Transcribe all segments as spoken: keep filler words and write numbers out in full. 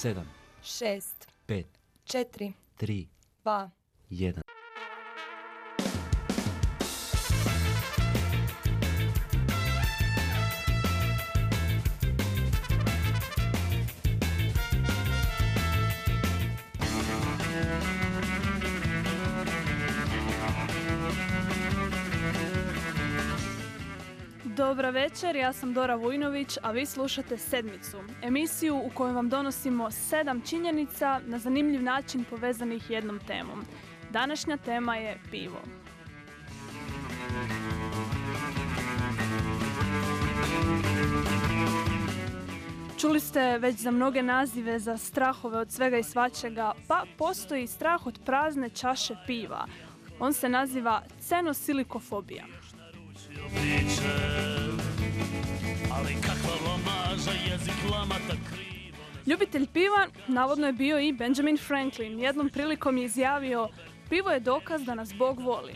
sedam, šest, pet, četiri, tri, dva, jedan. Dobra večer, ja sam Dora Vujnović, a vi slušate Sedmicu, emisiju u kojoj vam donosimo sedam činjenica na zanimljiv način povezanih jednom temom. Današnja tema je pivo. Čuli ste već za mnoge nazive za strahove od svega i svačega, pa postoji strah od prazne čaše piva. On se naziva cenosilikofobija. Ali kakva blamaža, jezik lamata krivo. Ljubitelj piva navodno je bio i Benjamin Franklin. Jednom prilikom je izjavio: pivo je dokaz da nas Bog voli.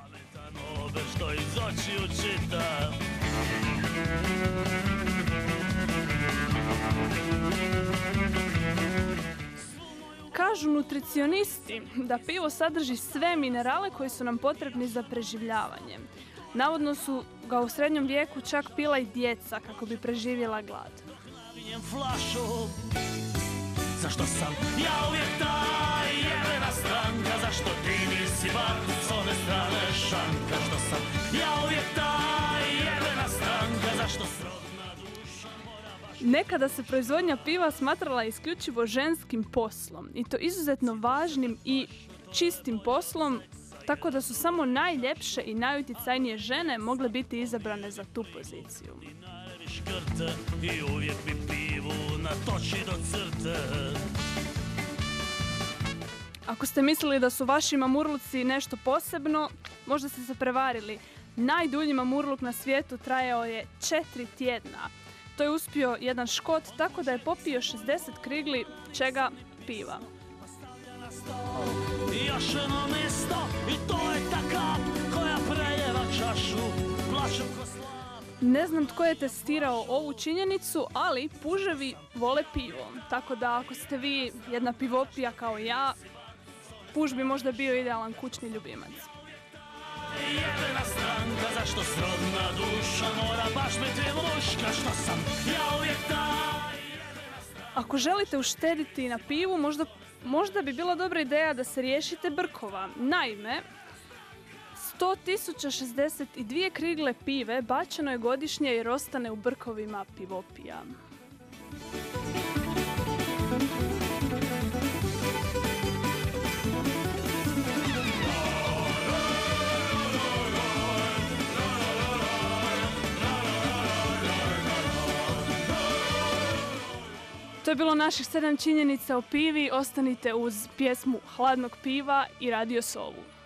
Kažu nutricionisti da pivo sadrži sve minerale koji su nam potrebni za preživljavanje. Navodno su ga u srednjem vijeku čak pila i djeca kako bi preživjela glad. Zašto sam ja uvijek ta jebena stranka, zašto ti nisi bar s one strane šanka, što sam ja uvijek ta jebena stranka, zašto srodna duša mora baš... Nekada se proizvodnja piva smatrala isključivo ženskim poslom, i to izuzetno važnim i čistim poslom, tako da su samo najljepše i najuticajnije žene mogle biti izabrane za tu poziciju. Ako ste mislili da su vaši mamurluci nešto posebno, možda ste se prevarili. Najdulji mamurluk na svijetu trajao je četiri tjedna. To je uspio jedan Škot tako da je popio šezdeset krigli, čega? Piva. Još jedno mesto i to je ta kap koja prejeva čašu, plašem ko slab. Ne znam tko je testirao ovu činjenicu, ali puževi vole pivo. Tako da ako ste vi jedna pivopija kao ja, puž bi možda bio idealan kućni ljubimac. Jebena stranka, zašto srodna duša mora baš biti muška, što sam ja uvijek taj. Ako želite uštediti na pivu, možda Možda bi bila dobra ideja da se riješite brkova. Naime, sto tisuća šezdeset dvije krigle pive bačeno je godišnje jer ostane u brkovima pivopija. To je bilo naših sedam činjenica o pivi. Ostanite uz pjesmu Hladnog piva i Radio Sovu.